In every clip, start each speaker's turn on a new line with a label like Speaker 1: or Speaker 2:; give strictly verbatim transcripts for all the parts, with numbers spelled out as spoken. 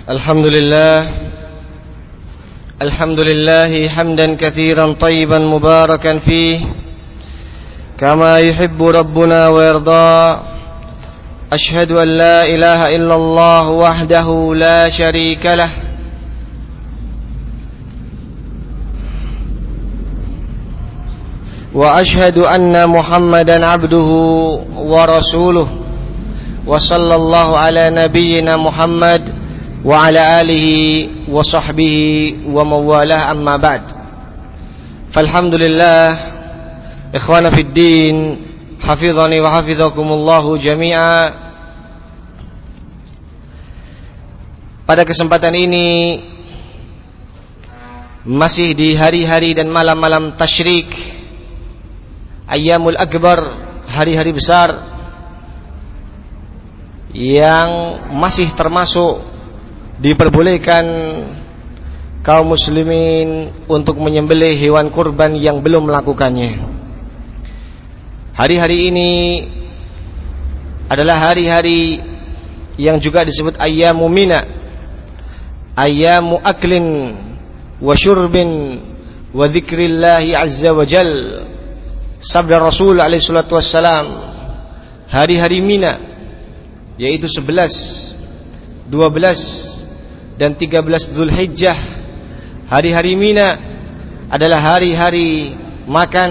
Speaker 1: الحمد لله الحمد لله حمدا كثيرا طيبا مباركا فيه كما يحب ربنا ويرضى. أشهد أن لا إله إلا الله وحده لا شريك له وأشهد أن محمدا عبده ورسوله وصلى الله على نبينا محمد وعلى آله وصحبه ومن والاه أما بعد. فالحمد لله إخوانا في الدين حفظني وحفظكم الله جميعا. Pada kesempatan ini masih di hari-hari dan malam-malam tasyrik, Ayyamul Akbar, hari-hari besar yang masih termasuk diperbolehkan kaum muslimin untuk menyembelih hewan kurban yang belum melakukannya. Hari-hari ini adalah hari-hari yang juga disebut ayyamu mina, ayyamu aklin wa syurbin wa dzikrillahi azza wa jal. Sabda Rasul alaihi salatu wassalam, hari-hari Mina, yaitu sebelas, dua belas dan tiga belas Dzulhijjah. Hari-hari Mina adalah hari-hari makan,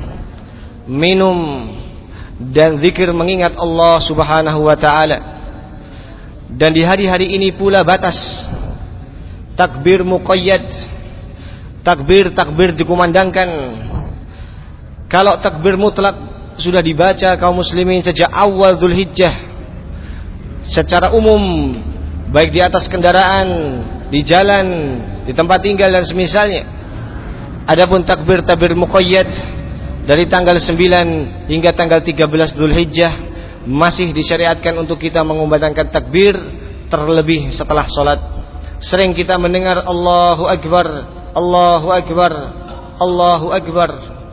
Speaker 1: minum dan zikir mengingat Allah Subhanahu wa taala. Dan di hari-hari ini pula batas takbir muqayyad, takbir-takbir dikumandangkan. Kalau takbir mutlak sudah dibaca kaum muslimin sejak awal Dzulhijjah secara umum, baik di atas kendaraan, di jalan, di tempat tinggal dan semisalnya. Adapun takbir-takbir muqayyad dari tanggal sembilan hingga tanggal tiga belas Dzulhijjah masih disyariatkan untuk kita mengumandangkan takbir terlebih setelah salat. Sering kita mendengar Allahu Akbar, Allahu Akbar, Allahu Akbar.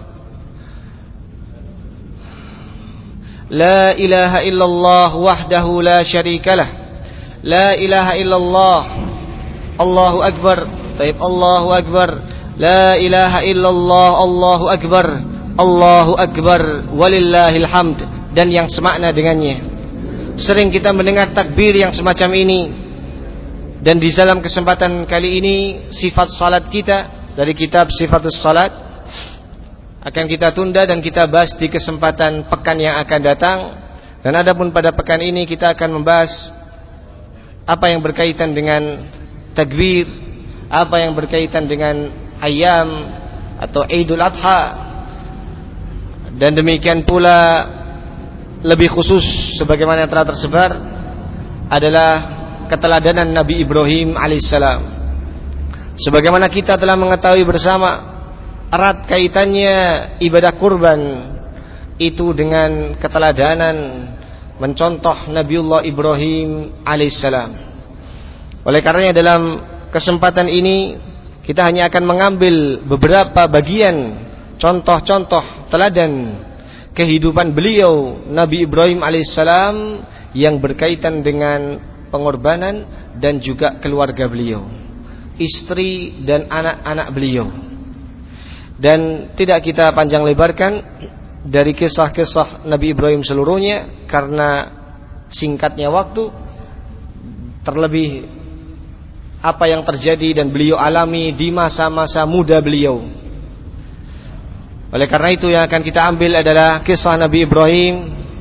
Speaker 1: La ilaha illallah wahdahu la syarikalah. La ilaha illallah. Allahu Akbar. Taib Allahu Akbar. La ilaha illallah. Allahu Akbar. Allahu Akbar walillahil hamd, dan yang semakna dengannya. Sering kita mendengar takbir yang semacam ini. Dan di dalam kesempatan kali ini sifat salat kita dari kitab Sifatus Salat akan kita tunda dan kita bahas di kesempatan pekan yang akan datang. Dan adapun pada pekan ini kita akan membahas apa yang berkaitan dengan takbir, apa yang berkaitan dengan ayam atau Idul Adha. Dan demikian pula lebih khusus sebagaimana yang telah tersebar adalah keteladanan Nabi Ibrahim alaihissalam. Sebagaimana kita telah mengetahui bersama, erat kaitannya ibadah kurban itu dengan keteladanan mencontoh Nabiullah Ibrahim alaihissalam. Oleh karenanya dalam kesempatan ini kita hanya akan mengambil beberapa bagian contoh-contoh teladan kehidupan beliau Nabi Ibrahim alaihissalam yang berkaitan dengan pengorbanan dan juga keluarga beliau, istri dan anak-anak beliau. Dan tidak kita panjang lebarkan dari kisah-kisah Nabi Ibrahim seluruhnya karena singkatnya waktu, terlebih apa yang terjadi dan beliau alami di masa-masa muda beliau. Oleh karena itu yang akan kita ambil adalah kisah Nabi Ibrahim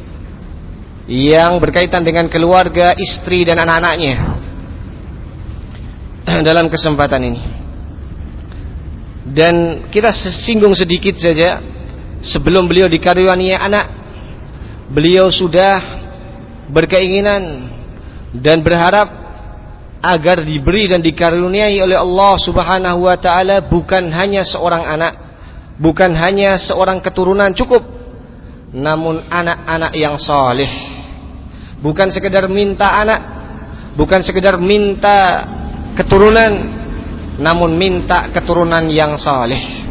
Speaker 1: yang berkaitan dengan keluarga, istri dan anak-anaknya dalam kesempatan ini. Dan kita singgung sedikit saja, sebelum beliau dikaruniai anak, beliau sudah berkeinginan dan berharap agar diberi dan dikaruniai oleh Allah Subhanahu wa taala bukan hanya seorang anak, bukan hanya seorang keturunan cukup, namun anak-anak yang saleh. Bukan sekedar minta anak, bukan sekedar minta keturunan, namun minta keturunan yang saleh.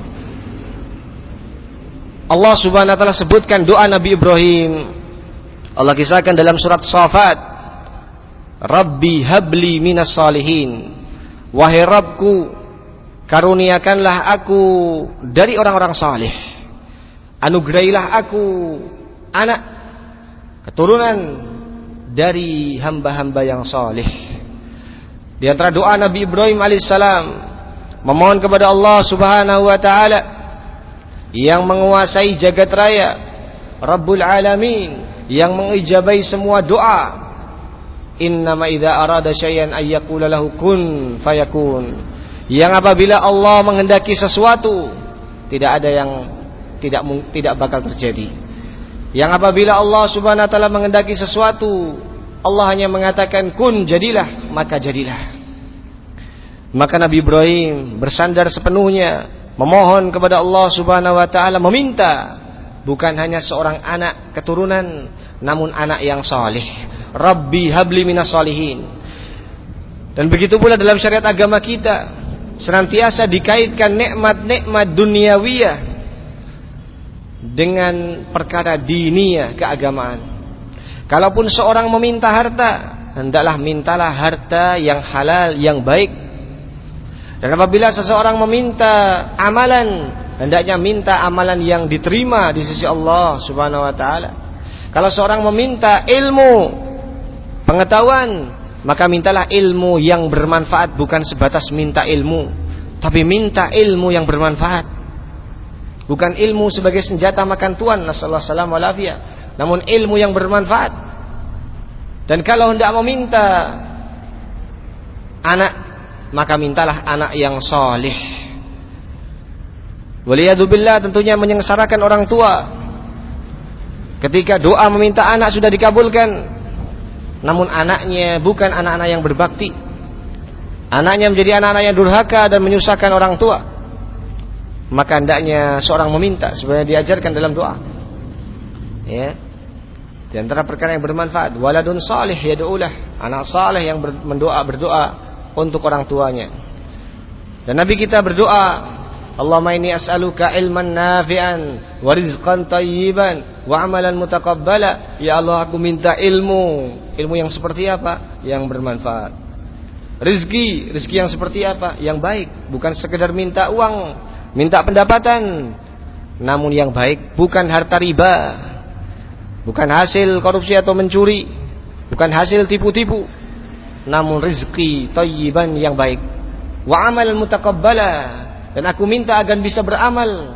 Speaker 1: Allah Subhanahu wa taala sebutkan doa Nabi Ibrahim. Allah kisahkan dalam surat Shafat Rabbi habli minas salihin. Wahai Rabbku, karuniakanlah aku dari orang-orang saleh. Anugerahilah aku anak keturunan dari hamba-hamba yang saleh. Di antara doa Nabi Ibrahim alaihissalam, memohon kepada Allah Subhanahu wa taala yang menguasai jagat raya, Rabbul Alamin, yang mengijabahi semua doa. Innama idza arada syai'an ay yaqula lahu kun fayakun. Yang apabila Allah menghendaki sesuatu, tidak ada yang tidak tidak bakal terjadi. Yang apabila Allah Subhanahu wa taala menghendaki sesuatu, Allah hanya mengatakan kun, jadilah, maka jadilah. Maka Nabi Ibrahim bersandar sepenuhnya, memohon kepada Allah Subhanahu wa taala, meminta bukan hanya seorang anak keturunan, namun anak yang saleh. Rabbi habli minas salihin. Dan begitu pula dalam syariat agama kita, senantiasa dikaitkan nikmat-nikmat duniawiyah dengan perkara diniyah, keagamaan. Kalaupun seorang meminta harta, hendaklah mintalah harta yang halal, yang baik. Dan apabila seseorang meminta amalan, hendaknya minta amalan yang diterima di sisi Allah Subhanahu wa taala. Kalau seorang meminta ilmu, pengetahuan, maka mintalah ilmu yang bermanfaat, bukan sebatas minta ilmu, tapi minta ilmu yang bermanfaat. Bukan ilmu sebagai senjata makan tuan, nasallahu alaihi wasallam, namun ilmu yang bermanfaat. Dan kalau hendak meminta anak, maka mintalah anak yang saleh. Waliyadzubillah, tentunya menyengsarakan orang tua ketika doa meminta anak sudah dikabulkan, namun anaknya bukan anak-anak yang berbakti. Anaknya menjadi anak-anak yang durhaka dan menyusahkan orang tua. Maka hendaknya seorang meminta, sebenarnya diajarkan dalam doa. Ya. Di antara perkara yang bermanfaat, waladun salih yad'ulah, anak saleh yang berdoa berdoa untuk orang tuanya. Dan Nabi kita berdoa, Allahumma inni as'aluka ilman nafi'an wa rizqan tayyiban wa amalan mutaqabbala. Ya Allah, aku minta ilmu. Ilmu yang seperti apa? Yang bermanfaat. Rizki, rizki yang seperti apa? Yang baik. Bukan sekedar minta uang, minta pendapatan, namun yang baik. Bukan harta riba, bukan hasil korupsi atau mencuri, bukan hasil tipu-tipu, namun rizki tayyiban yang baik. Wa amalan mutaqabbala, dan aku minta agar bisa beramal,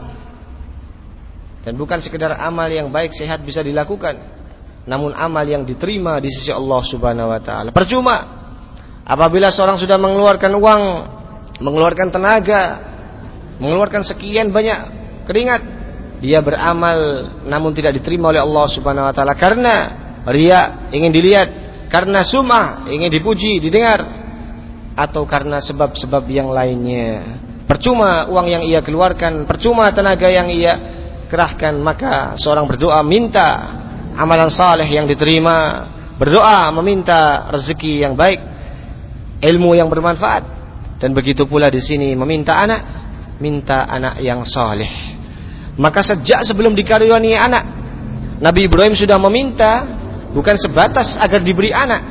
Speaker 1: dan bukan sekedar amal yang baik sehat bisa dilakukan, namun amal yang diterima di sisi Allah Subhanahu wa taala. Percuma apabila seorang sudah mengeluarkan uang, mengeluarkan tenaga, mengeluarkan sekian banyak keringat, dia beramal namun tidak diterima oleh Allah Subhanahu wa taala karena riya, ingin dilihat, karena sum'ah, ingin dipuji, didengar, atau karena sebab-sebab yang lainnya. Percuma uang yang ia keluarkan, percuma tenaga yang ia kerahkan. Maka seorang berdoa minta amalan saleh yang diterima, berdoa meminta rezeki yang baik, ilmu yang bermanfaat. Dan begitu pula di sini meminta anak, minta anak yang saleh. Maka sejak sebelum dikaruniai anak, Nabi Ibrahim sudah meminta, bukan sebatas agar diberi anak.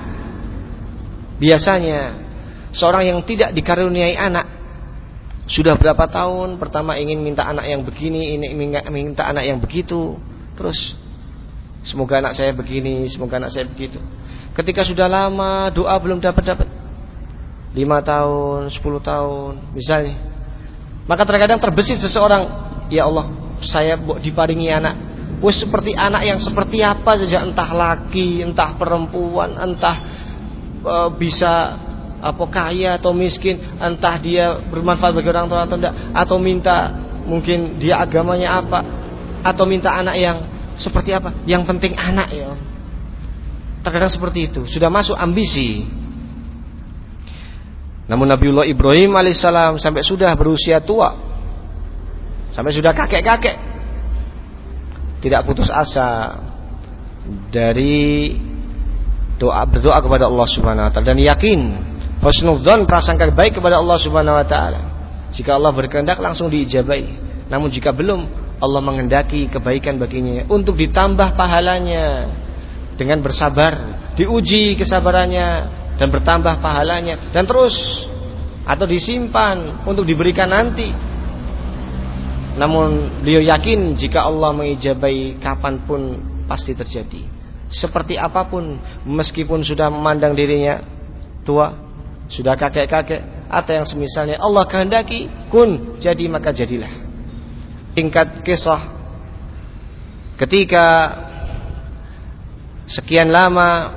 Speaker 1: Biasanya seorang yang tidak dikaruniai anak, sudah berapa tahun pertama ingin minta anak yang begini, ini minta anak yang begitu, terus semoga anak saya begini, semoga anak saya begitu. Ketika sudah lama doa belum dapat-dapat, lima tahun, sepuluh tahun misalnya, maka terkadang terbesit seseorang, ya Allah, saya diparingi anak, wes seperti anak yang seperti apa saja, entah laki, entah perempuan, entah uh, bisa apa kaya atau miskin, entah dia bermanfaat bagi orang tua atau tidak, atau minta mungkin dia agamanya apa, atau minta anak yang seperti apa, yang penting anak, ya. Terkadang seperti itu, sudah masuk ambisi. Namun Nabiullah Ibrahim alaihissalam sampai sudah berusia tua, sampai sudah kakek-kakek, tidak putus asa dari doa, berdoa kepada Allah Subhanahu wa taala, dan yakin, husnudzon, prasangka baik kepada Allah Subhanahu wa taala. Jika Allah berkehendak langsung diijabahi. Namun jika belum, Allah menghendaki kebaikan baginya untuk ditambah pahalanya dengan bersabar, diuji kesabarannya dan bertambah pahalanya, dan terus atau disimpan untuk diberikan nanti. Namun beliau yakin jika Allah mengijabai kapanpun pasti terjadi. Seperti apapun, meskipun sudah memandang dirinya tua, sudah kakek-kakek, atau yang semisalnya, Allah kehendaki kun, jadi maka jadilah. Tingkat kisah ketika sekian lama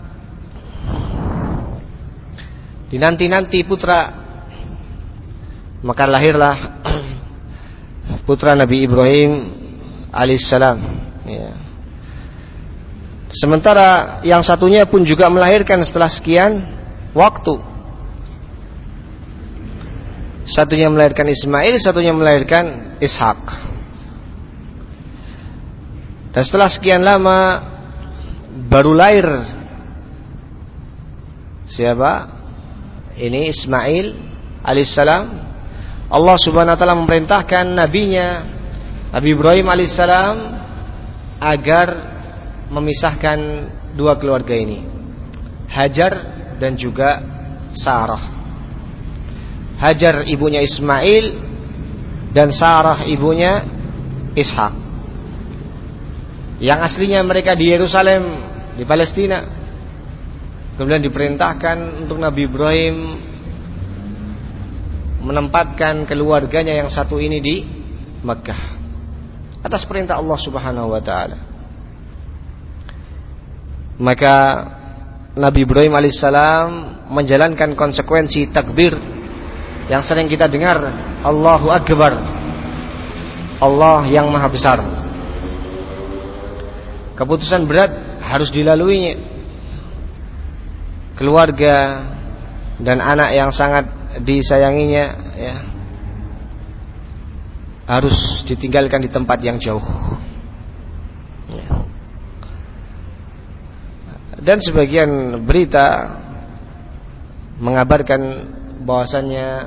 Speaker 1: dinanti-nanti putra, maka lahirlah putra Nabi Ibrahim alaihissalam, ya. Sementara yang satunya pun juga melahirkan setelah sekian waktu. Satunya melahirkan Ismail, satunya melahirkan Ishak. Dan setelah sekian lama baru lahir siapa? Ini Ismail alaihissalam. Allah subhanahu wa ta'ala memerintahkan nabinya Nabi Ibrahim alaihissalam agar memisahkan dua keluarga ini, Hajar dan juga Sarah. Hajar ibunya Ismail dan Sarah ibunya Ishak, yang aslinya mereka di Yerusalem, di Palestina. Kemudian diperintahkan untuk Nabi Ibrahim menempatkan keluarganya yang satu ini di Makkah atas perintah Allah subhanahu wa ta'ala. Maka Nabi Ibrahim alaihissalam menjalankan konsekuensi takbir yang sering kita dengar, Allahu Akbar, Allah yang maha besar. Keputusan berat harus dilaluinya. Keluarga dan anak yang sangat disayanginya, ya, harus ditinggalkan di tempat yang jauh, ya. Dan sebagian berita mengabarkan bahwasannya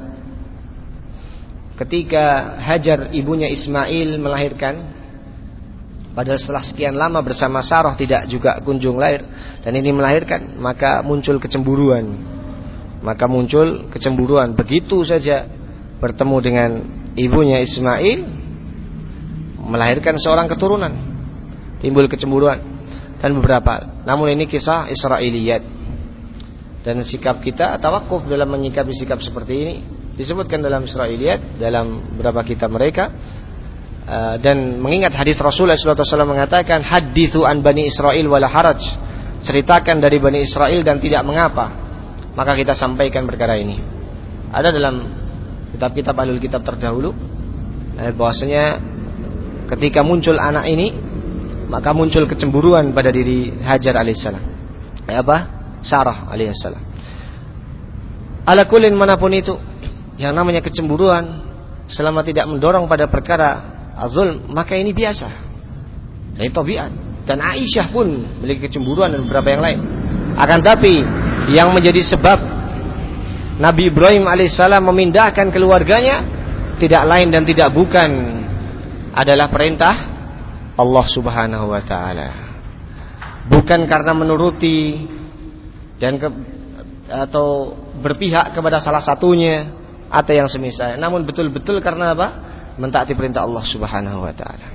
Speaker 1: ketika Hajar ibunya Ismail melahirkan, padahal setelah sekian lama bersama Sarah tidak juga kunjung lahir, dan ini melahirkan, maka muncul kecemburuan. Maka muncul kecemburuan. Begitu saja bertemu dengan ibunya Ismail, melahirkan seorang keturunan, timbul kecemburuan. Dan beberapa, namun ini kisah Israiliyat. Dan sikap kita tawakuf dalam menyikapi sikap seperti ini disebutkan dalam Israiliyat, dalam beberapa kitab mereka. Uh, dan mengingat hadis Rasulullah shallallahu alaihi wasallam mengatakan, hadithu an bani Israil wala haraj, ceritakan dari bani Israel dan tidak mengapa. Maka kita sampaikan perkara ini. Ada dalam kitab-kitab ahlul kitab terdahulu, eh, bahwasanya ketika muncul anak ini, maka muncul kecemburuan pada diri Hajar alaihissalam, eh, apa? Sarah alaihissalam. Ala kullin, manapun itu, yang namanya kecemburuan selama tidak mendorong pada perkara azul, maka ini biasa, dari tabiat. Dan Aisyah pun memiliki kecemburuan dan beberapa yang lain. Akan tapi yang menjadi sebab Nabi Ibrahim alaihissalam memindahkan keluarganya tidak lain dan tidak bukan adalah perintah Allah subhanahu wa ta'ala. Bukan karena menuruti dan ke, atau berpihak kepada salah satunya atau yang semisal, namun betul-betul karena apa? Mentaati perintah Allah subhanahu wa ta'ala.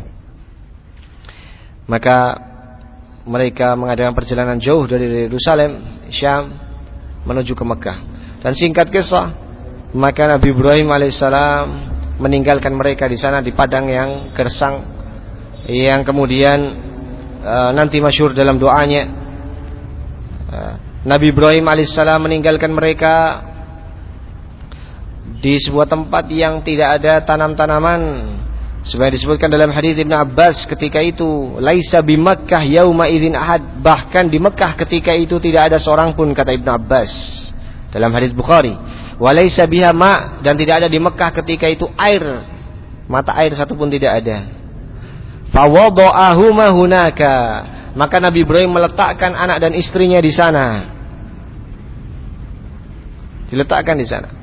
Speaker 1: Maka mereka mengadakan perjalanan jauh dari Yerusalem, Syam, menuju ke Mekah. Dan singkat kisah, maka Nabi Ibrahim alaihissalam meninggalkan mereka di sana di padang yang gersang, yang kemudian uh, nanti masyhur dalam doanya, uh, Nabi Ibrahim alaihissalam meninggalkan mereka di sebuah tempat yang tidak ada tanam-tanaman, sebagaimana disebutkan dalam hadis Ibnu Abbas ketika itu, laisa bi Makkah yauma idzin ahad, bahkan di Mekah ketika itu tidak ada seorang pun, kata Ibnu Abbas dalam hadis Bukhari. Wa laisa biha ma, dan tidak ada di Mekah ketika itu air, mata air satu pun tidak ada. Fa wada'ahuma hunaka, maka Nabi Ibrahim meletakkan anak dan istrinya di sana. Diletakkan di sana.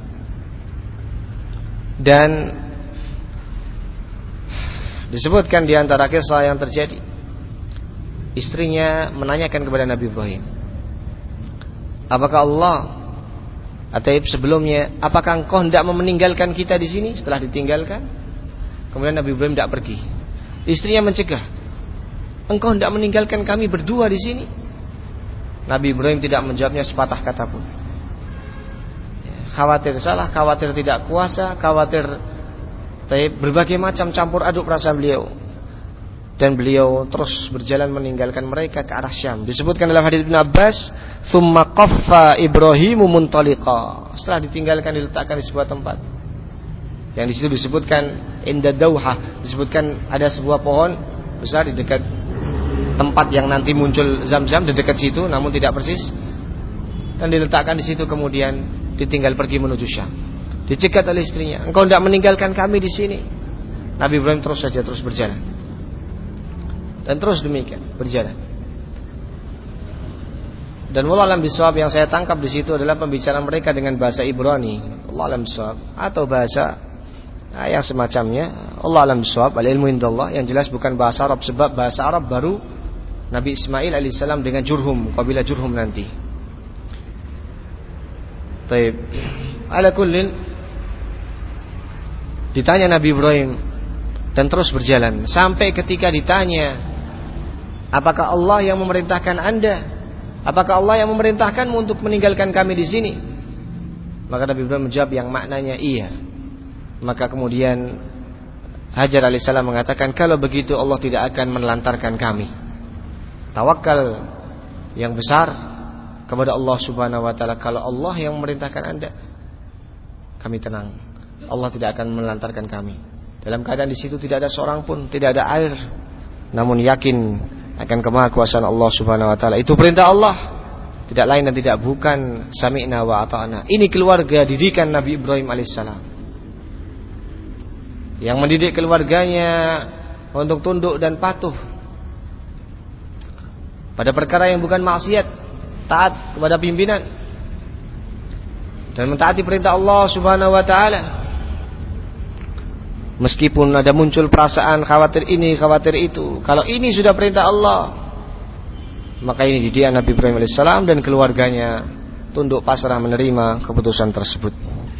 Speaker 1: Dan disebutkan di antara kisah yang terjadi, istrinya menanyakan kepada Nabi Ibrahim, apakah Allah atau sebelumnya, apakah engkau hendak meninggalkan kita di sini? Setelah ditinggalkan, kemudian Nabi Ibrahim tidak pergi. Istrinya mencegah, engkau hendak meninggalkan kami berdua di sini? Nabi Ibrahim tidak menjawabnya sepatah kata pun. Khawatir salah, khawatir tidak kuasa, khawatir berbagai macam campur aduk perasaan beliau. Dan beliau terus berjalan meninggalkan mereka ke arah Syam. Disebutkan dalam hadits Ibnu Abbas, "Tsumma qaffa Ibrahimu muntaliqa." Setelah ditinggalkan, diletakkan di sebuah tempat. Yang di situ disebutkan inda dauhah, disebutkan ada sebuah pohon besar di dekat tempat yang nanti muncul Zam-Zam, di dekat situ, namun tidak persis. Dan diletakkan di situ, kemudian ditinggal pergi menuju Syam. Dicegat oleh istrinya, engkau tidak meninggalkan kami di sini. Nabi Ibrahim terus saja terus berjalan. Dan terus demikian berjalan. Dan wallahu alam bisawab, yang saya tangkap di situ adalah pembicaraan mereka dengan bahasa Ibrani, wallahu alam bisawab, atau bahasa nah, yang semacamnya, wallahu alam bisawab, al ilmu indallah. Yang jelas bukan bahasa Arab, sebab bahasa Arab baru Nabi Ismail alaihissalam dengan Jurhum, kabilah Jurhum nanti. Taib. Ala kullin, ditanya Nabi Ibrahim dan terus berjalan sampai ketika ditanya, apakah Allah yang memerintahkan Anda? Apakah Allah yang memerintahkanmu untuk meninggalkan kami di sini? Maka Nabi Ibrahim menjawab yang maknanya iya. Maka kemudian Hajar alaihissalam mengatakan, kalau begitu Allah tidak akan menelantarkan kami. Tawakal yang besar kepada Allah subhanahu wa ta'ala. Kalau Allah yang memerintahkan Anda, kami tenang, Allah tidak akan menelantarkan kami. Dalam keadaan di situ tidak ada seorang pun, tidak ada air, namun yakin akan kemahakuasaan Allah subhanahu wa ta'ala. Itu perintah Allah, tidak lain dan tidak bukan. Sami'na wa ata'na. Ini keluarga didikan Nabi Ibrahim alaihissalam, yang mendidik keluarganya untuk tunduk dan patuh pada perkara yang bukan maksiat, taat kepada pimpinan dan mentaati perintah Allah subhanahu wa ta'ala. Meskipun ada muncul perasaan khawatir ini, khawatir itu, kalau ini sudah perintah Allah, maka ini didikan Nabi Ibrahim alaihissalam dan keluarganya tunduk pasrah menerima keputusan tersebut.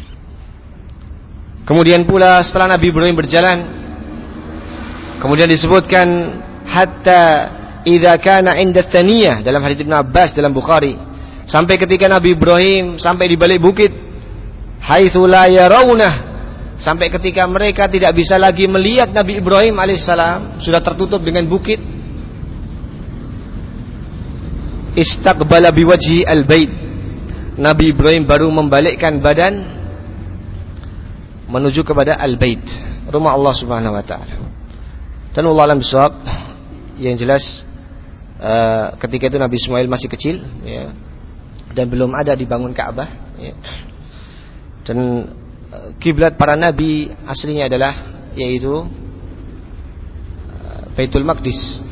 Speaker 1: Kemudian pula setelah Nabi Ibrahim berjalan, kemudian disebutkan hatta idza kana 'inda tsaniyah, dalam hadits Ibnu Abbas dalam Bukhari, sampai ketika Nabi Ibrahim sampai di balik bukit, haitsu la yarawnah, sampai ketika mereka tidak bisa lagi melihat Nabi Ibrahim alaihissalam, sudah tertutup dengan bukit. Istaqbala biwajhi al-bait, Nabi Ibrahim baru membalikkan badan menuju kepada al-bait, rumah Allah subhanahu wa ta'ala. Dan wallahu alam bisawab, yang jelas uh, ketika itu Nabi Ismail masih kecil, ya, dan belum ada dibangun Ka'bah, ya. Dan uh, kiblat para nabi aslinya adalah yaitu uh, Baitul Maqdis.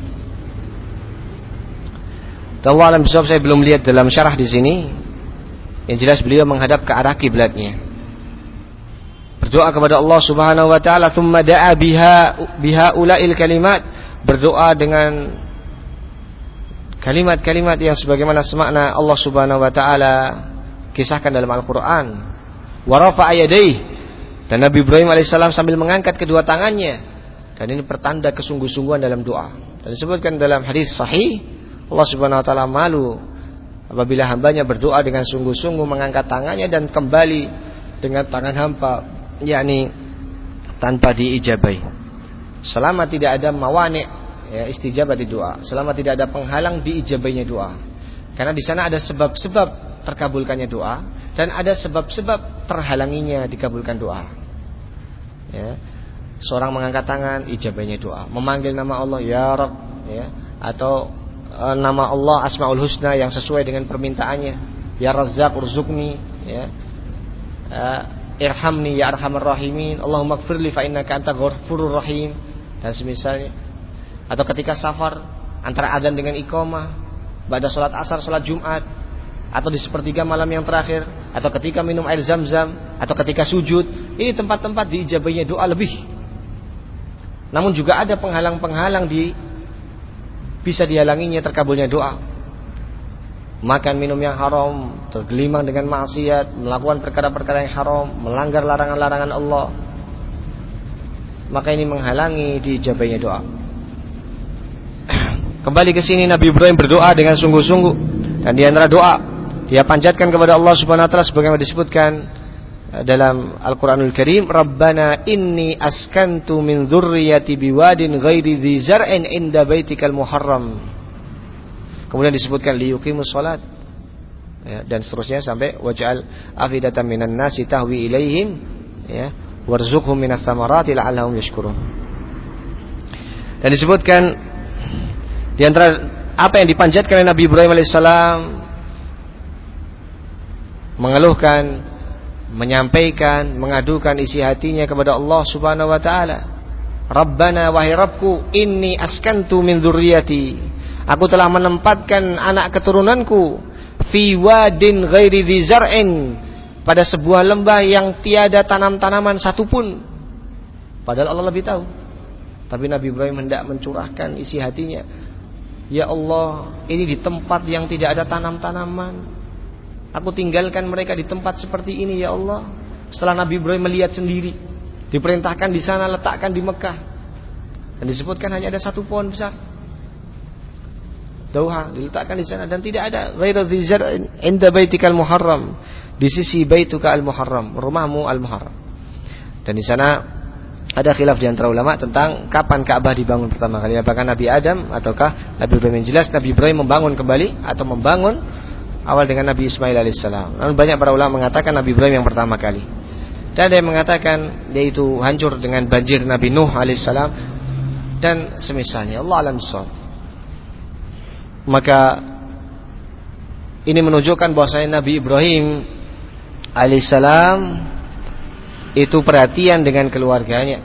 Speaker 1: Dan wallahu alam bisawab, saya belum lihat dalam syarah di sini. Yang jelas beliau menghadap ke arah kiblatnya, berdoa kepada Allah subhanahu wa ta'ala. Thumma da'a biha biha ulail kalimat, berdoa dengan kalimat-kalimat yang sebagaimana semakna Allah subhanahu wa ta'ala kisahkan dalam Al-Quran. Wa rafa'a yadayhi, dan Nabi Ibrahim alaihissalam sambil mengangkat kedua tangannya, dan ini pertanda kesungguh-sungguhan dalam doa. Dan disebutkan dalam hadis sahih, Allah subhanahu wa ta'ala malu apabila hambanya berdoa dengan sungguh-sungguh, mengangkat tangannya dan kembali dengan tangan hampa, yakni tanpa diijabai, selama tidak ada mawani, ya, istijabati doa, selama tidak ada penghalang diijabainya doa. Karena di sana ada sebab-sebab terkabulkannya doa dan ada sebab-sebab terhalanginya dikabulkan doa. Ya. Seorang mengangkat tangan, ijabainya doa, memanggil nama Allah ya Rabb, ya, atau e, nama Allah Asmaul Husna yang sesuai dengan permintaannya, ya Razzaq urzuqni, ya, e, irhamni ya arhamar rahimin, Allahumma gfirli fa innaka anta ghafurur rahim, dan semisalnya. Atau ketika safar antara adzan dengan iqamah, pada salat asar, salat Jumat, atau di sepertiga malam yang terakhir, atau ketika minum air Zam-Zam, atau ketika sujud, ini tempat-tempat diijabahnya doa lebih. Namun juga ada penghalang-penghalang di bisa dihalanginya terkabulnya doa. makan minum yang haram, tergelimang dengan maksiat, melakukan perkara-perkara yang haram, melanggar larangan-larangan Allah, maka ini menghalangi diijabahnya doa. Kembali ke sini, Nabi Ibrahim berdoa dengan sungguh-sungguh, dan di antara doa dia panjatkan kepada Allah Subhanahu wa taala sebagaimana disebutkan dalam Al-Qur'anul Karim, Rabbana inni askantu min dzurriyyati biwadin ghairi dzi zar'in inda baitikal muharram. Kemudian disebutkan liyuqimus shalat, ya, dan seterusnya sampai waj'al afidatan minan nasi tahwi ilaihim, ya, warzuqhum minas tsamarati la'allahum yashkurun. Dan disebutkan di antara apa yang dipanjatkan oleh Nabi Ibrahim alaihissalam, mengeluhkan, menyampaikan, mengadukan isi hatinya kepada Allah Subhanahu wa taala. Rabbana, wahai Rabbku, inni askantu min dzurriyyati, aku telah menempatkan anak keturunanku fi wadin ghairi dzi zar'in, pada sebuah lembah yang tiada tanam-tanaman satupun. Padahal Allah lebih tahu. Tapi Nabi Ibrahim hendak mencurahkan isi hatinya. Ya Allah, ini di tempat yang tidak ada tanam-tanaman, aku tinggalkan mereka di tempat seperti ini ya Allah. Setelah Nabi Ibrahim melihat sendiri, diperintahkan di sana, letakkan di Mekah, dan disebutkan hanya ada satu pohon besar, Dauha, diletakkan di sana, dan tidak ada ghairu dzi zar'in inda baitikal muharram, di sisi baituka al-muharram, rumahmu al-muharram. Dan di sana ada khilaf di antara ulama tentang kapan Ka'bah dibangun pertama kali, apakah Nabi Adam ataukah Nabi Ibrahim. Yang jelas Nabi Ibrahim membangun kembali atau membangun awal dengan Nabi Ismail alaihissalam. Namun banyak para ulama mengatakan Nabi Ibrahim yang pertama kali. Dan ada yang mengatakan yaitu hancur dengan banjir Nabi Nuh alaihissalam dan semisalnya. Allah alam shawab. Maka ini menunjukkan bahwasanya Nabi Ibrahim alaihissalam itu perhatian dengan keluarganya,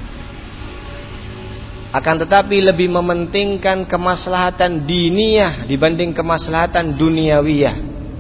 Speaker 1: akan tetapi lebih mementingkan kemaslahatan diniyah dibanding kemaslahatan duniawiyah.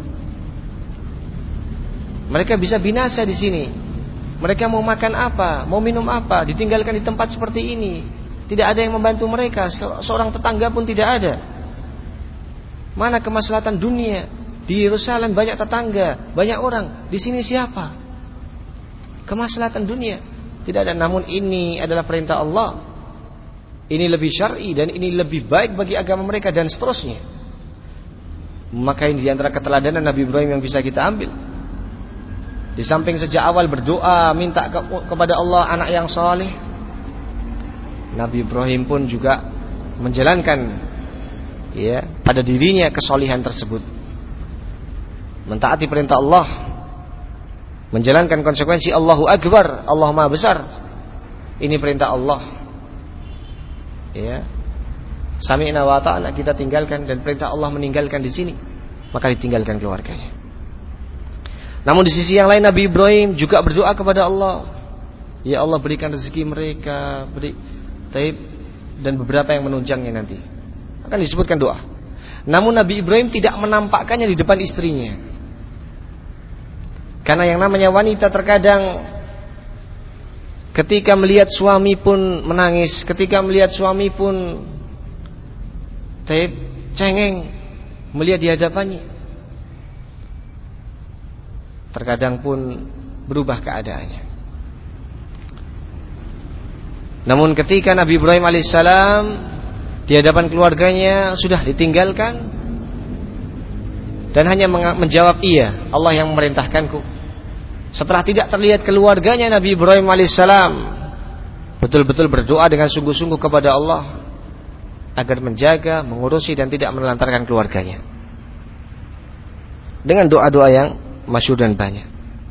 Speaker 1: Mereka bisa binasa di sini. Mereka mau makan apa, mau minum apa, ditinggalkan di tempat seperti ini. Tidak ada yang membantu mereka, seorang tetangga pun tidak ada. Mana kemaslahatan dunia? Di Yerusalem banyak tetangga, banyak orang. Di sini siapa? Kemaslahatan dunia tidak ada. Namun ini adalah perintah Allah, ini lebih syar'i dan ini lebih baik bagi agama mereka, dan seterusnya. Maka ini di antara keteladanan Nabi Ibrahim yang bisa kita ambil. Di samping sejak awal berdoa minta ke, kepada Allah anak yang saleh, Nabi Ibrahim pun juga menjalankan, ya, pada dirinya kesolihan tersebut, mentaati perintah Allah, menjalankan konsekuensi Allahu Akbar, Allah Maha Besar. Ini perintah Allah, ya. Sami'na wa ta'ana, kita tinggalkan, dan perintah Allah meninggalkan di sini, maka ditinggalkan keluarganya. Namun di sisi yang lain Nabi Ibrahim juga berdoa kepada Allah, ya Allah berikan rezeki mereka, beri taib, dan beberapa yang menunjangnya nanti akan disebutkan doa. Namun Nabi Ibrahim tidak menampakkannya di depan istrinya. Karena yang namanya wanita terkadang ketika melihat suami pun menangis, ketika melihat suami pun taib, cengeng melihat di hadapannya, terkadang pun berubah keadaannya. Namun ketika Nabi Ibrahim alaihissalam di hadapan keluarganya sudah ditinggalkan dan hanya menjawab iya, Allah yang memerintahkanku. Setelah tidak terlihat keluarganya, Nabi Ibrahim alaihissalam betul-betul berdoa dengan sungguh-sungguh kepada Allah agar menjaga, mengurusi, dan tidak menelantarkan keluarganya, dengan doa-doa yang masyhur dan banyak.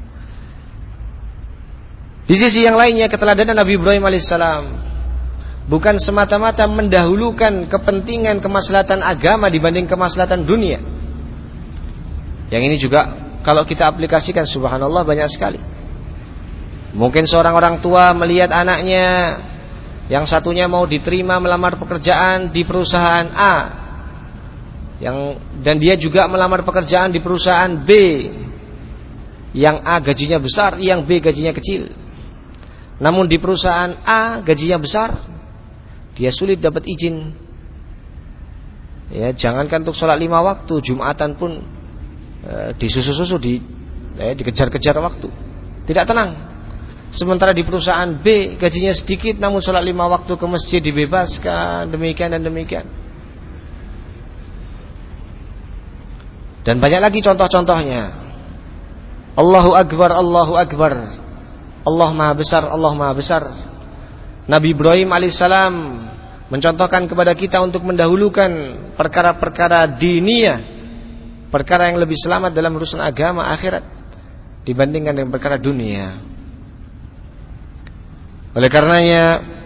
Speaker 1: Di sisi yang lainnya, keteladanan Nabi Ibrahim alaihissalam bukan semata-mata mendahulukan kepentingan kemaslahatan agama dibanding kemaslahatan dunia. Yang ini juga kalau kita aplikasikan, subhanallah, banyak sekali. Mungkin seorang orang tua melihat anaknya yang satunya mau diterima melamar pekerjaan di perusahaan A, yang dan dia juga melamar pekerjaan di perusahaan B, yang A gajinya besar, yang B gajinya kecil. Namun di perusahaan A gajinya besar, dia sulit dapat izin Ya, jangankan untuk sholat lima waktu, Jumatan pun e, disusu-susu, di, e, dikejar-kejar waktu, tidak tenang. Sementara di perusahaan B gajinya sedikit, namun sholat lima waktu ke masjid dibebaskan, demikian dan demikian. Dan banyak lagi contoh-contohnya. Allahu Akbar, Allahu Akbar, Allah Maha Besar, Allah Maha Besar. Nabi Ibrahim alaihissalam mencontohkan kepada kita untuk mendahulukan perkara-perkara diniyah, perkara yang lebih selamat dalam urusan agama akhirat dibandingkan dengan perkara dunia. Oleh karenanya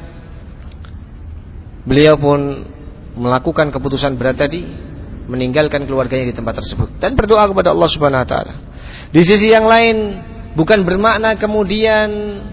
Speaker 1: beliau pun melakukan keputusan berat tadi, meninggalkan keluarganya di tempat tersebut dan berdoa kepada Allah Subhanahu wa taala. Di sisi yang lain, bukan bermakna kemudian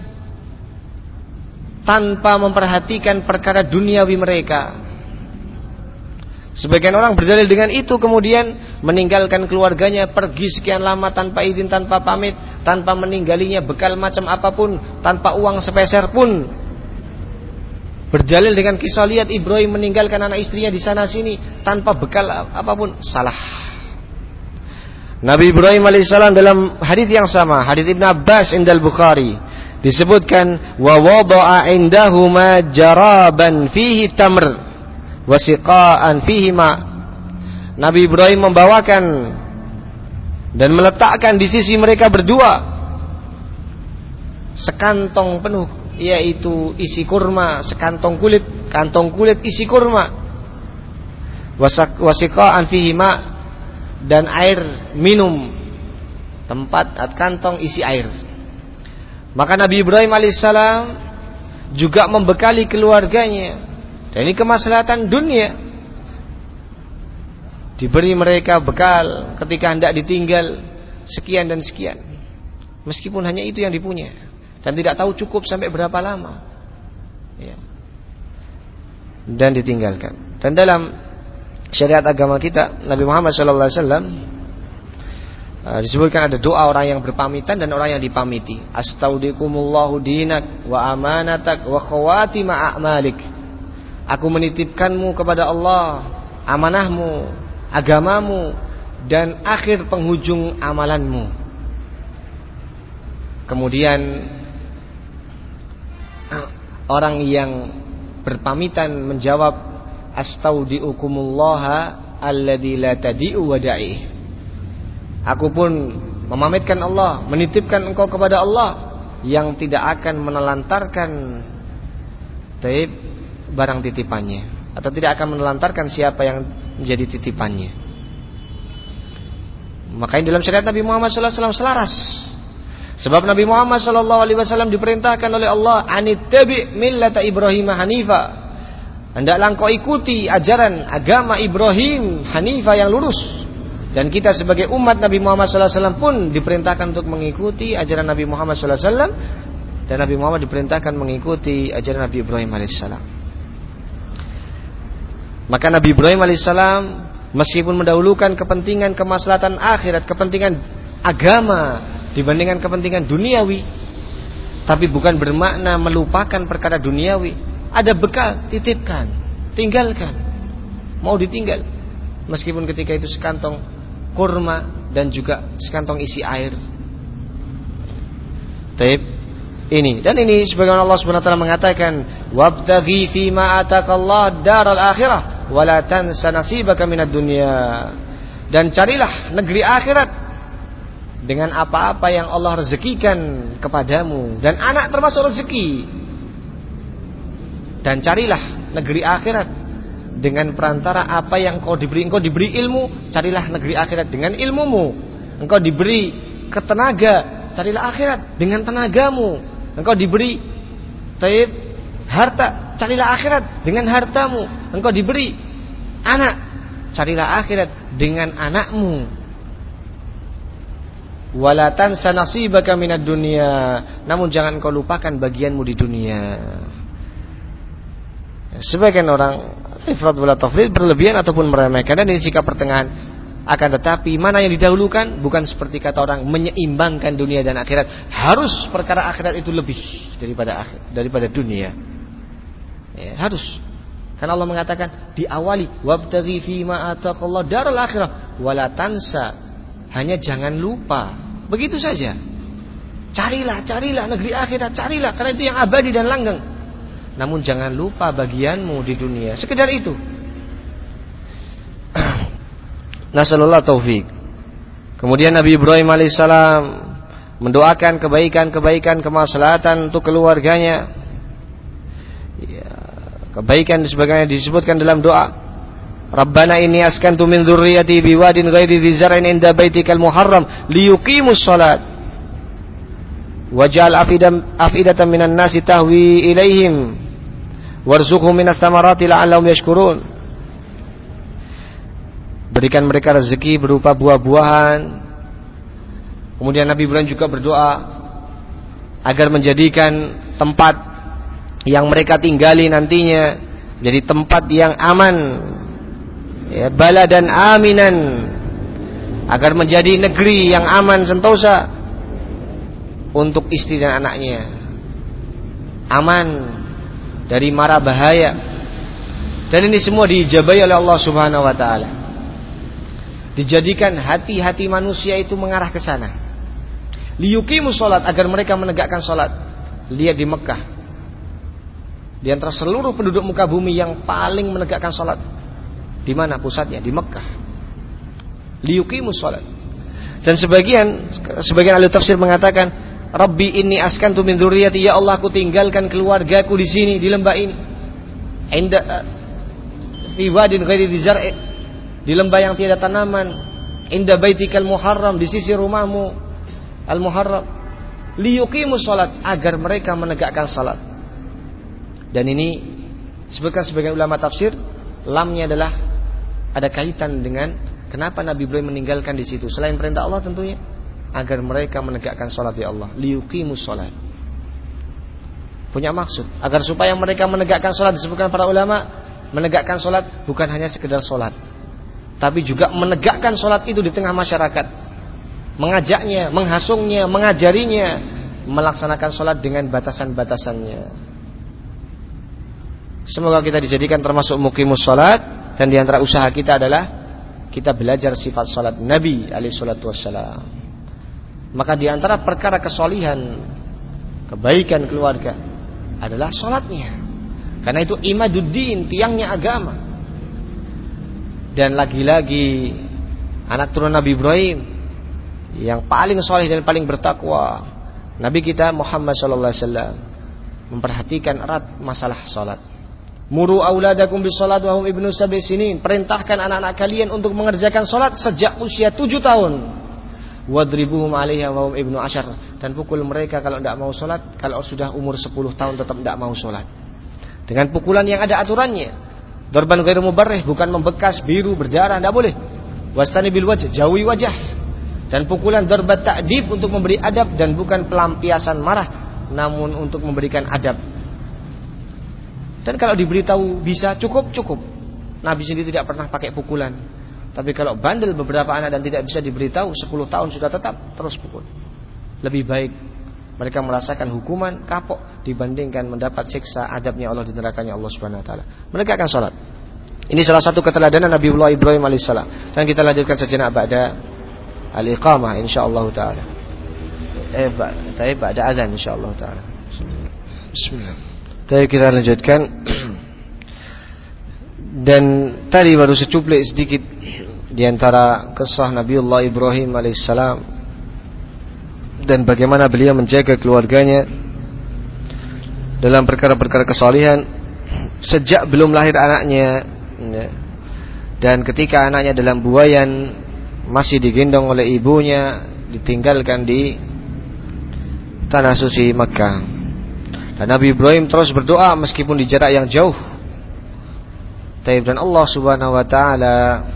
Speaker 1: tanpa memperhatikan perkara duniawi mereka. Sebagian orang berdalil dengan itu, kemudian meninggalkan keluarganya, pergi sekian lama tanpa izin, tanpa pamit, tanpa meninggalinya bekal macam apapun, tanpa uang sepeser pun. Berdalil dengan kisah lihat Ibrahim meninggalkan anak istrinya di sana sini tanpa bekal apapun. Salah. Nabi Ibrahim alaihissalam dalam hadis yang sama, hadis Ibn Abbas indal Bukhari, disebutkan wa wada'a indahuma jaraban fihi tamr wa siqaan fihi ma. Nabi Ibrahim membawakan dan meletakkan di sisi mereka berdua sekantong penuh, yaitu isi kurma, sekantong kulit, kantong kulit isi kurma, wa siqaan fihi ma, dan air minum, tempat atau kantong isi air. Maka Nabi Ibrahim alaihissalam juga membekali keluarganya, dan ini kemaslahatan dunia. Diberi mereka bekal ketika hendak ditinggal sekian dan sekian, meskipun hanya itu yang dipunya dan tidak tahu cukup sampai berapa lama, ya. Dan ditinggalkan. Dan dalam syariat agama kita, Nabi Muhammad shallallahu alaihi wasallam uh, disebutkan ada doa orang yang berpamitan dan orang yang dipamiti. Astaudikumullahu dinak wa amanatak wa khawatima a'malik. Aku menitipkanmu kepada Allah amanahmu, agamamu, dan akhir penghujung amalanmu. Kemudian orang yang berpamitan menjawab, astaudiukumullaha alladzi la tadi'u wada'i. Aku pun memamitkan Allah, menitipkan engkau kepada Allah yang tidak akan menelantarkan taib barang titipannya, atau tidak akan menelantarkan siapa yang menjadi titipannya. Makanya dalam syariat Nabi Muhammad shallallahu alaihi wasallam selaras. Sebab Nabi Muhammad shallallahu alaihi wasallam diperintahkan oleh Allah, anittabi millata Ibrahim hanifa. Hendaklah engkau ikuti ajaran agama Ibrahim Hanifah yang lurus. Dan kita sebagai umat Nabi Muhammad shallallahu alaihi wasallam pun diperintahkan untuk mengikuti ajaran Nabi Muhammad shallallahu alaihi wasallam. Dan Nabi Muhammad diperintahkan mengikuti ajaran Nabi Ibrahim alaihissalam. Maka Nabi Ibrahim alaihissalam meskipun mendahulukan kepentingan kemaslahatan akhirat, kepentingan agama dibandingkan kepentingan duniawi, tapi bukan bermakna melupakan perkara duniawi. Ada bekal, titipkan, tinggalkan. Mau ditinggal, meskipun ketika itu sekantong kurma dan juga sekantong isi air. Taib ini, dan ini sebagaimana Allah Subhanahu wa taala mengatakan, wabtaghi fima atakallah daral akhirah wa la tansa nasibaka minad dunya. Dan carilah negeri akhirat dengan apa-apa yang Allah rezekikan kepadamu, dan anak termasuk rezeki. Dan carilah negeri akhirat dengan perantara apa yang engkau diberi. Engkau diberi ilmu, carilah negeri akhirat dengan ilmumu. Engkau diberi ketenaga, carilah akhirat dengan tenagamu. Engkau diberi taib harta, carilah akhirat dengan hartamu. Engkau diberi anak, carilah akhirat dengan anakmu. Wala tansa nasibaka minad dunya. Namun jangan engkau lupakan bagianmu di dunia. Sebagian orang ifrat wala tafrid, berlebihan ataupun meremehkan, dan ini sikap pertengahan. Akan tetapi mana yang didahulukan? Bukan seperti kata orang menyeimbangkan dunia dan akhirat. Harus perkara akhirat itu lebih daripada daripada dunia. Ya, harus. Karena Allah mengatakan diawali wabtaghi fima ataqallahu daral akhirah wala tansa, hanya jangan lupa. Begitu saja. Carilah, carilah negeri akhirat, carilah karena itu yang abadi dan langgeng. Namun jangan lupa bagianmu di dunia. Sekedar itu. Nasallallahu taufik. Kemudian Nabi Ibrahim alaihissalam mendoakan kebaikan-kebaikan, kemaslahatan untuk keluarganya. Ya, kebaikan sebagaimana disebutkan dalam doa. Rabbana inni askantu min dzurriyyati biwadin ghairi dzi zar'in inda baitikal muharram liyuqimus shalat. Waj'al afidam afidatan minan nasi tahwi ilaihim warzuqhum minas thamarati la'allahum yashkurun. Berikan mereka rezeki berupa buah-buahan. Kemudian Nabi Ibrahim juga berdoa agar menjadikan tempat yang mereka tinggali nantinya jadi tempat yang aman, ya, baladan aminan, agar menjadi negeri yang aman sentosa untuk istri dan anaknya, aman dari mara bahaya. Dan ini semua diijabahi oleh Allah Subhanahu wa taala. Dijadikan hati-hati manusia itu mengarah ke sana. Liyuqimus shalat, agar mereka menegakkan salat. Lihat di Mekah, di antara seluruh penduduk muka bumi yang paling menegakkan salat, di mana pusatnya? Di Mekah. Liyuqimus shalat. Dan sebagian sebagian ahli tafsir mengatakan, Rabbi inni askantu min dzurriyyati, ya Allah aku tinggalkan keluargaku di sini, di lembah ini. Inda fi wadin ghairi dzi zar'i, di lembah yang tiada tanaman. Inda baitikal muharram, di sisi rumahmu al-muharram. Liyuqimus shalat, agar mereka menegakkan salat. Dan ini sebutkan sebagian ulama tafsir, lamnya adalah ada kaitan dengan kenapa Nabi Ibrahim meninggalkan di situ. Selain perintah Allah tentunya, agar mereka menegakkan salat ya Allah. Liyuqimus shalat, punya maksud agar supaya mereka menegakkan salat. Disebutkan para ulama, menegakkan salat bukan hanya sekedar salat, tapi juga menegakkan salat itu di tengah masyarakat, mengajaknya, menghasungnya, mengajarinya melaksanakan salat dengan batasan-batasannya. Semoga kita dijadikan termasuk muqimus salat, dan di antara usaha kita adalah kita belajar sifat salat Nabi alaihi salatu wassalam. Maka di antara perkara kesolihan, kebaikan keluarga adalah salatnya. Karena itu imaduddin, tiangnya agama. Dan lagi-lagi anak turun Nabi Ibrahim yang paling soleh dan paling bertakwa, Nabi kita Muhammad sallallahu alaihi wasallam, memperhatikan erat masalah salat. Muru auladakum bis salat wa hum ibnu sab'i sinin, perintahkan anak-anak kalian untuk mengerjakan salat sejak usia tujuh tahun. Wadribuhum 'alaiha wa hum ibnu asyar, dan pukul mereka kalau tidak mau salat, kalau sudah umur sepuluh tahun tetap tidak mau salat. Dengan pukulan yang ada aturannya. Darban ghairu mubarrih, bukan membekas, biru, berdarah, tidak boleh. Wastani bil wajh, jauhi wajah. Dan pukulan darbat ta'dib, untuk memberi adab, dan bukan pelampiasan marah, namun untuk memberikan adab. Dan kalau diberitahu bisa, cukup, cukup. Nabi sendiri tidak pernah pakai pukulan. Tapi kalau bandel beberapa anak dan tidak bisa diberitahu, sepuluh tahun sudah tetap terus pukul. Lebih baik mereka merasakan hukuman kapok dibandingkan mendapat siksa adabnya Allah di nerakanya Allah Subhanahu wa taala. Mereka akan salat. Ini salah satu keteladanan Nabiullah Ibrahim alaihissalam. Dan kita lanjutkan sejenak ba'da al-iqamah insyaallah taala. Eh ba'da ba'da azan insyaallah taala. Bismillah. Tadi kita lanjutkan. Dan tadi baru secuplik sedikit di antara kisah Nabiullah Ibrahim alaihissalam dan bagaimana beliau menjaga keluarganya dalam perkara-perkara kesalihan sejak belum lahir anaknya, dan ketika anaknya dalam buayan masih digendong oleh ibunya, ditinggalkan di tanah suci Makkah. Dan Nabi Ibrahim terus berdoa meskipun di jarak yang jauh. Taib, dan Allah Subhanahu wa taala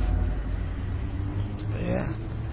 Speaker 1: ya,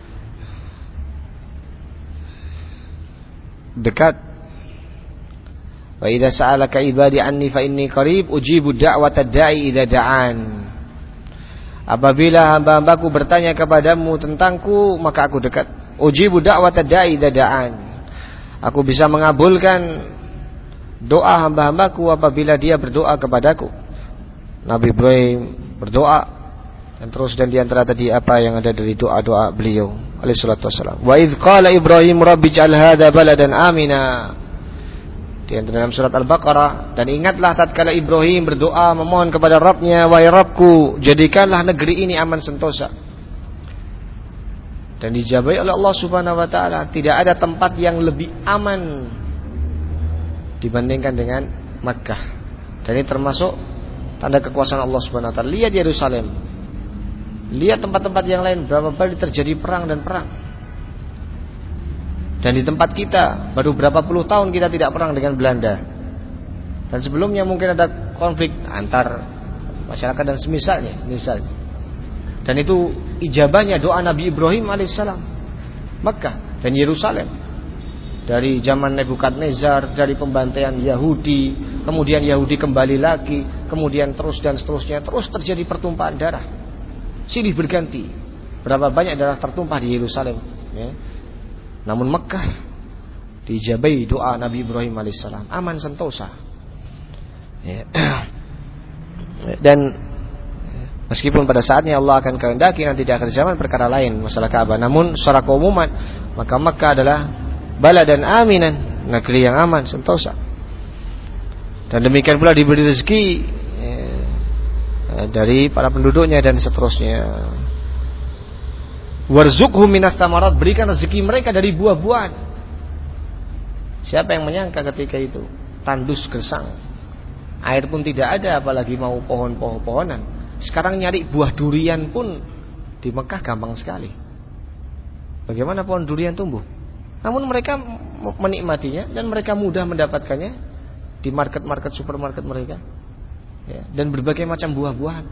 Speaker 1: dekat. Wa idza sa'alaka ibadi anni fa inni qarib ujibu da'watad da'i idza da'an. Apabila hamba-hambaku bertanya kepadamu tentangku, maka aku dekat. Ujibu da'watad da'i idza da'an. Aku bisa mengabulkan doa hamba-hambaku apabila dia berdoa kepadaku. Nabi Ibrahim berdoa, dan terus dan diantara tadi apa yang ada dari doa-doa beliau alaihi salatu wassalam. Wa idz qala Ibrahim rabbi ij'al hadza baladan amina. Di antara dalam surat Al-Baqarah, dan ingatlah tatkala Ibrahim berdoa memohon kepada Rabbnya, wahai Rabbku, jadikanlah negeri ini aman sentosa. Dan dijabahi oleh Allah Subhanahu wa taala, tidak ada tempat yang lebih aman dibandingkan dengan Makkah. Dan ini termasuk tanda kekuasaan Allah Subhanahu wa taala. Lihat Yerusalem. Lihat tempat-tempat yang lain, berapa kali terjadi perang dan perang. Dan di tempat kita baru berapa puluh tahun kita tidak perang dengan Belanda. Dan sebelumnya mungkin ada konflik antar masyarakat dan semisalnya, misalnya. Dan itu ijabahnya doa Nabi Ibrahim alaihissalam. Makkah dan Yerusalem. Dari zaman Nebukadnezar, dari pembantaian Yahudi, kemudian Yahudi kembali lagi, kemudian terus dan seterusnya, terus terjadi pertumpahan darah. Silih berganti. Berapa banyak darah tertumpah di Yerusalem, ya. Namun Mekah diijabahi doa Nabi Ibrahim alaihissalam, aman sentosa, ya. Dan meskipun pada saatnya Allah akan kehendaki nanti di akhir zaman perkara lain masalah Ka'bah, namun secara keumuman maka Mekah adalah baladan aminan, negeri yang aman sentosa. Dan demikian pula diberi rezeki, ya, dari para penduduknya dan seterusnya. Warzuqhum minas tsamarat, berikan rezeki mereka dari buah-buahan. Siapa yang menyangka ketika itu tandus gersang, air pun tidak ada, apalagi mau pohon-pohonan. Sekarang nyari buah durian pun di Mekah gampang sekali. Bagaimana pohon durian tumbuh? Namun mereka menikmatinya dan mereka mudah mendapatkannya di market-market supermarket mereka, ya, dan berbagai macam buah-buahan.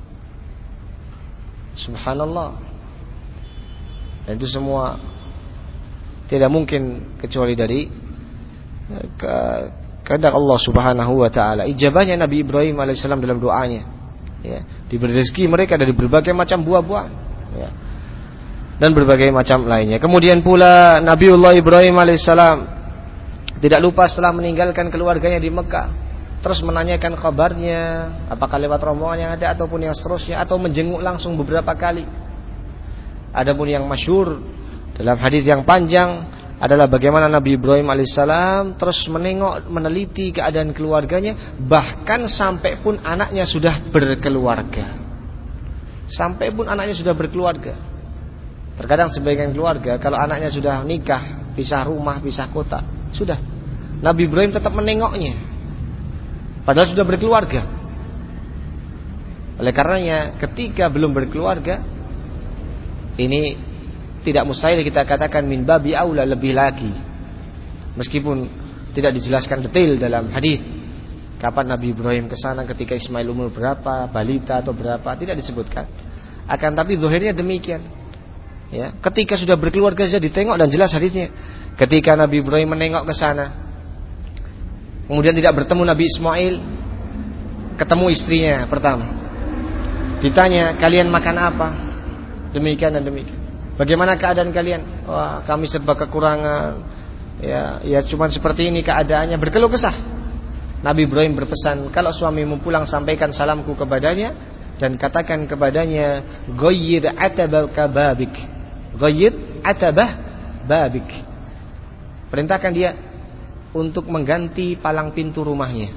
Speaker 1: Subhanallah. Dan itu semua tidak mungkin kecuali dari ke, kehendak Allah Subhanahu wa taala. Ijabahnya Nabi Ibrahim alaihissalam dalam doanya, ya, diberi rezeki mereka dari berbagai macam buah-buahan, ya, dan berbagai macam lainnya. Kemudian pula Nabiullah Ibrahim alaihissalam tidak lupa setelah meninggalkan keluarganya di Mekah, terus menanyakan kabarnya, apakah lewat rombongan yang ada ataupun yang seterusnya, atau menjenguk langsung beberapa kali. Adapun yang masyhur dalam hadis yang panjang adalah bagaimana Nabi Ibrahim alaihissalam terus menengok, meneliti keadaan keluarganya, bahkan sampai pun anaknya sudah berkeluarga. Sampai pun anaknya sudah berkeluarga. Terkadang sebagian keluarga kalau anaknya sudah nikah, pisah rumah, pisah kota, sudah, Nabi Ibrahim tetap menengoknya, padahal sudah berkeluarga. Oleh karenanya ketika belum berkeluarga, ini tidak mustahil kita katakan min babi aula, lebih lagi. Meskipun tidak dijelaskan detail dalam hadis kapan Nabi Ibrahim ke sana, ketika Ismail umur berapa, balita atau berapa, tidak disebutkan. Akan tapi zahirnya demikian. Ya, ketika sudah berkeluarga saja ditengok, dan jelas hadisnya. Ketika Nabi Ibrahim menengok ke sana, kemudian tidak bertemu Nabi Ismail, ketemu istrinya pertama. Ditanya, kalian makan apa? Demikian dan demikian. Bagaimana keadaan kalian? Wah, kami serba kekurangan. Ya, ya cuman seperti ini keadaannya, berkeluh kesah. Nabi Ibrahim berpesan, kalau suamimu pulang sampaikan salamku kepadanya dan katakan kepadanya, ghayyir atabaka babik. Ghayyir atabah babik. Perintahkan dia untuk mengganti palang pintu rumahnya.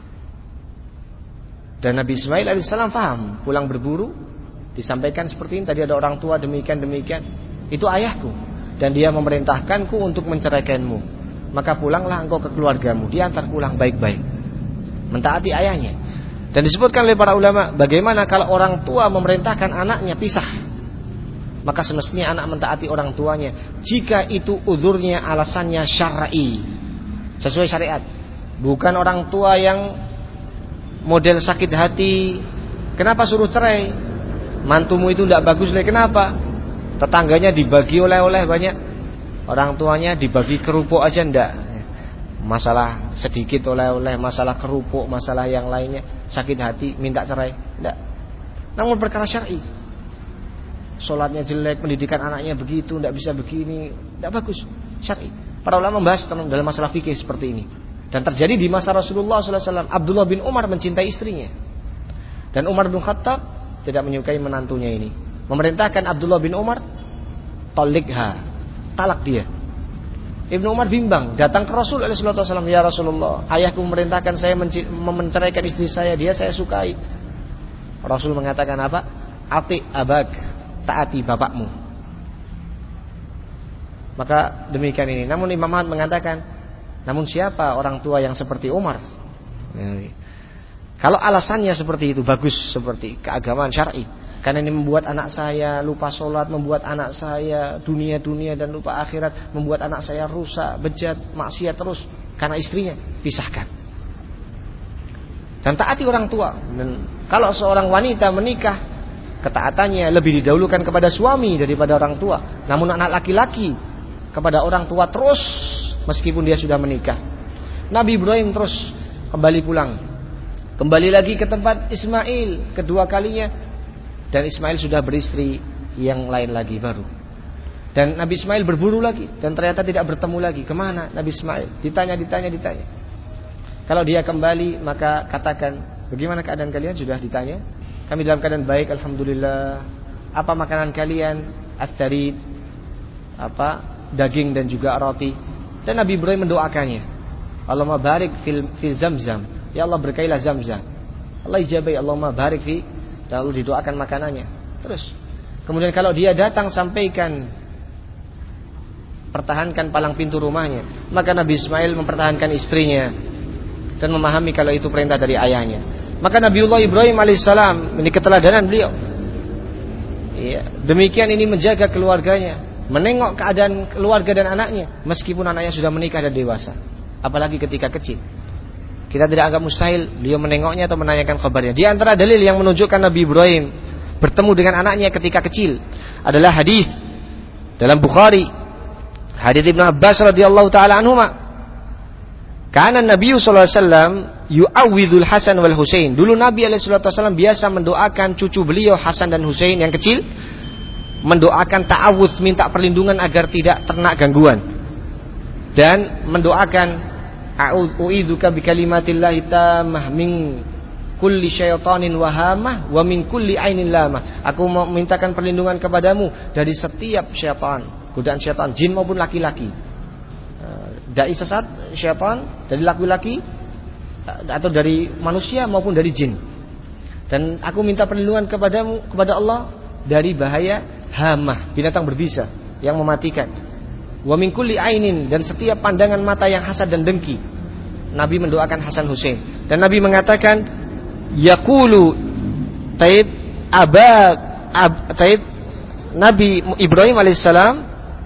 Speaker 1: Dan Nabi Ismail alaihissalam faham, pulang berburu disampaikan seperti ini, tadi ada orang tua demikian demikian, itu ayahku dan dia memerintahkanku untuk menceraikanmu, maka pulanglah engkau ke keluargamu. Dia antar pulang baik-baik, mentaati ayahnya. Dan disebutkan oleh para ulama, bagaimana kalau orang tua memerintahkan anaknya pisah, maka semestinya anak mentaati orang tuanya jika itu uzurnya, alasannya syar'i, sesuai syariat. Bukan orang tua yang model sakit hati, kenapa suruh cerai? Mantumu itu tidak bagus, leh, kenapa? Tetangganya dibagi oleh-oleh banyak, orang tuanya dibagi kerupuk aja ndak. Masalah sedikit oleh-oleh, masalah kerupuk, masalah yang lainnya, sakit hati minta cerai, ndak. Namun perkara syar'i, sholatnya jelek, pendidikan anaknya begitu, ndak bisa begini, ndak bagus, syar'i. Para ulama membahas dalam masalah fikih seperti ini. Dan terjadi di masa Rasulullah shallallahu alaihi wasallam. Abdullah bin Umar mencintai istrinya. Dan Umar bin Khattab tidak menyukai menantunya ini. Memerintahkan Abdullah bin Umar, talikha, talak dia. Ibnu Umar bimbang, datang ke Rasul alaihi salatu wasallam, ya Rasulullah, ayahku memerintahkan saya menceraikan istri saya, dia saya sukai. Rasul mengatakan apa? Ati abak, taati bapakmu. Maka demikian ini. Namun Imam Ahmad mengatakan, namun siapa orang tua yang seperti Umar? Kalau alasannya seperti itu, bagus, seperti keagamaan syar'i. Karena ini membuat anak saya lupa sholat, membuat anak saya dunia-dunia dan lupa akhirat, membuat anak saya rusak, bejat, maksiat terus karena istrinya, pisahkan. Dan taati orang tua. Dan kalau seorang wanita menikah, ketaatannya lebih didahulukan kepada suami daripada orang tua. Namun anak laki-laki kepada orang tua terus, meskipun dia sudah menikah. Nabi Ibrahim terus kembali pulang, kembali lagi ke tempat Ismail kedua kalinya. Dan Ismail sudah beristri yang lain lagi baru. Dan Nabi Ismail berburu lagi, dan ternyata tidak bertemu lagi. Kemana Nabi Ismail? Ditanya, ditanya, ditanya. Kalau dia kembali, maka katakan, bagaimana keadaan kalian? Sudah ditanya. Kami dalam keadaan baik, alhamdulillah. Apa makanan kalian? As-sarid, apa daging dan juga roti. Dan Nabi Ibrahim mendoakannya, Allahumma barik fil, fil zamzam. Ya Allah, berkailah zamzam. Allah ijabai, Allahumma barik fi. Lalu didoakan makanannya. Terus kemudian kalau dia datang, sampaikan, pertahankan palang pintu rumahnya. Maka Nabi Ismail mempertahankan istrinya dan memahami kalau itu perintah dari ayahnya. Maka Nabiullah Ibrahim alaihissalam, ini keteladanan beliau. Iya, demikian ini menjaga keluarganya, menengok keadaan keluarga dan anaknya, meskipun anaknya sudah menikah dan dewasa, apalagi ketika kecil. Kita tidak anggap mustahil beliau menengoknya atau menanyakan kabarnya. Di antara dalil yang menunjukkan Nabi Ibrahim bertemu dengan anaknya ketika kecil adalah hadis dalam Bukhari, hadis Ibnu Abbas radhiyallahu taala anhuma. Kana Nabi sallallahu alaihi wasallam yu'awwidzul Hasan wal Husain. Dulu Nabi alaihi wasallam biasa mendoakan cucu beliau Hasan dan Husain yang kecil, mendoakan ta'awudz, minta perlindungan agar tidak terkena gangguan, dan mendoakan a'udzuka bikalimatillahi tammah min kulli syaitanin wahamah wa min kulli ainin lamah. Aku memintakan perlindungan kepadamu dari setiap syaitan, godaan syaitan jin maupun laki-laki, dai sesat syaitan dari laki-laki atau dari manusia maupun dari jin. Dan aku minta perlindungan kepadamu, kepada Allah, dari bahaya hamah, binatang berbisa yang mematikan. Wa min kulli ainin, dan setiap pandangan mata yang hasad dan dengki. Nabi mendoakan Hasan Husain, dan Nabi mengatakan yaqulu taib aba ab, taib Nabi Ibrahim alaihissalam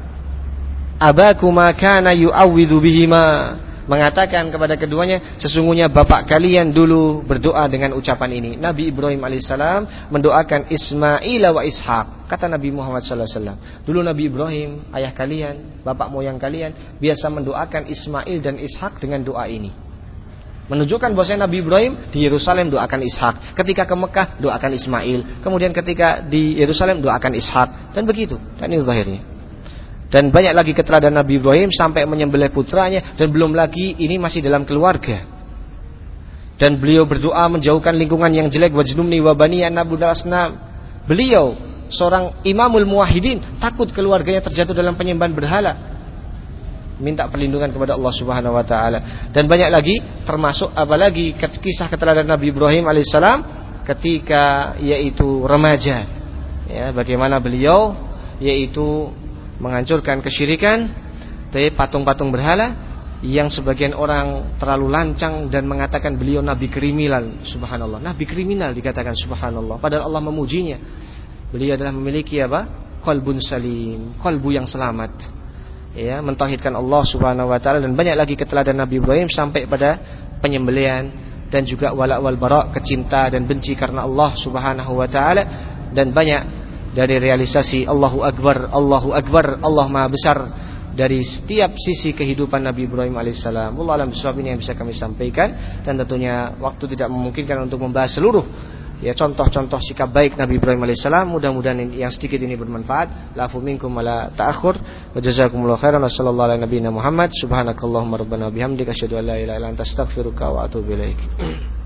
Speaker 1: abakuma kana yu'awwidhu bihima, mengatakan kepada keduanya, sesungguhnya bapak kalian dulu berdoa dengan ucapan ini. Nabi Ibrahim alaihissalam mendoakan Ismail wa Ishaq. Kata Nabi Muhammad sallallahu alaihi wasallam, dulu Nabi Ibrahim, ayah kalian, bapak moyang kalian, biasa mendoakan Ismail dan Ishaq dengan doa ini. Menunjukkan bahwasanya Nabi Ibrahim di Yerusalem doakan Ishak, ketika ke Mekah doakan Ismail, kemudian ketika di Yerusalem doakan Ishak, dan begitu. Dan ini zahirnya. Dan banyak lagi keteladanan Nabi Ibrahim sampai menyembelih putranya, dan belum lagi ini masih dalam keluarga. Dan beliau berdoa menjauhkan lingkungan yang jelek, wajnubni wa bani an na'budal asnam. Beliau seorang imamul muwahhidin, takut keluarganya terjatuh dalam penyembahan berhala, minta perlindungan kepada Allah Subhanahu wa taala. Dan banyak lagi, termasuk apalagi kisah keteladanan Nabi Ibrahim alaihissalam ketika yaitu remaja, ya, bagaimana beliau yaitu menghancurkan kesyirikan dari patung-patung berhala yang sebagian orang terlalu lancang dan mengatakan beliau nabi kriminal. Subhanallah, nabi kriminal dikatakan, subhanallah, padahal Allah memujinya. Beliau adalah memiliki apa? Qalbun salim, qalbu yang selamat, ya, mentauhidkan Allah Subhanahu wa taala. Dan banyak lagi keteladanan Nabi Ibrahim sampai pada penyembelihan, dan juga wala wal bara, kecinta dan benci karena Allah Subhanahu wa taala. Dan banyak dari realisasi Allahu Akbar, Allahu Akbar, Allah Maha Besar dari setiap sisi kehidupan Nabi Ibrahim alaihissalam. Wallahu a'lam bishawab, ini yang bisa kami sampaikan, dan tentunya waktu tidak memungkinkan untuk membahas seluruh ya contoh-contoh sikap baik Nabi Ibrahim alaihissalam. Mudah-mudahan yang sedikit ini bermanfaat. La'afu minkum wala ta'akhur, wa jazakumullahu khairan. Wassallallahu ala nabiyina Muhammad. Subhanakallahumma rabbana bihamdika asyhadu an la ilaha illa anta astaghfiruka wa atubu ilaik.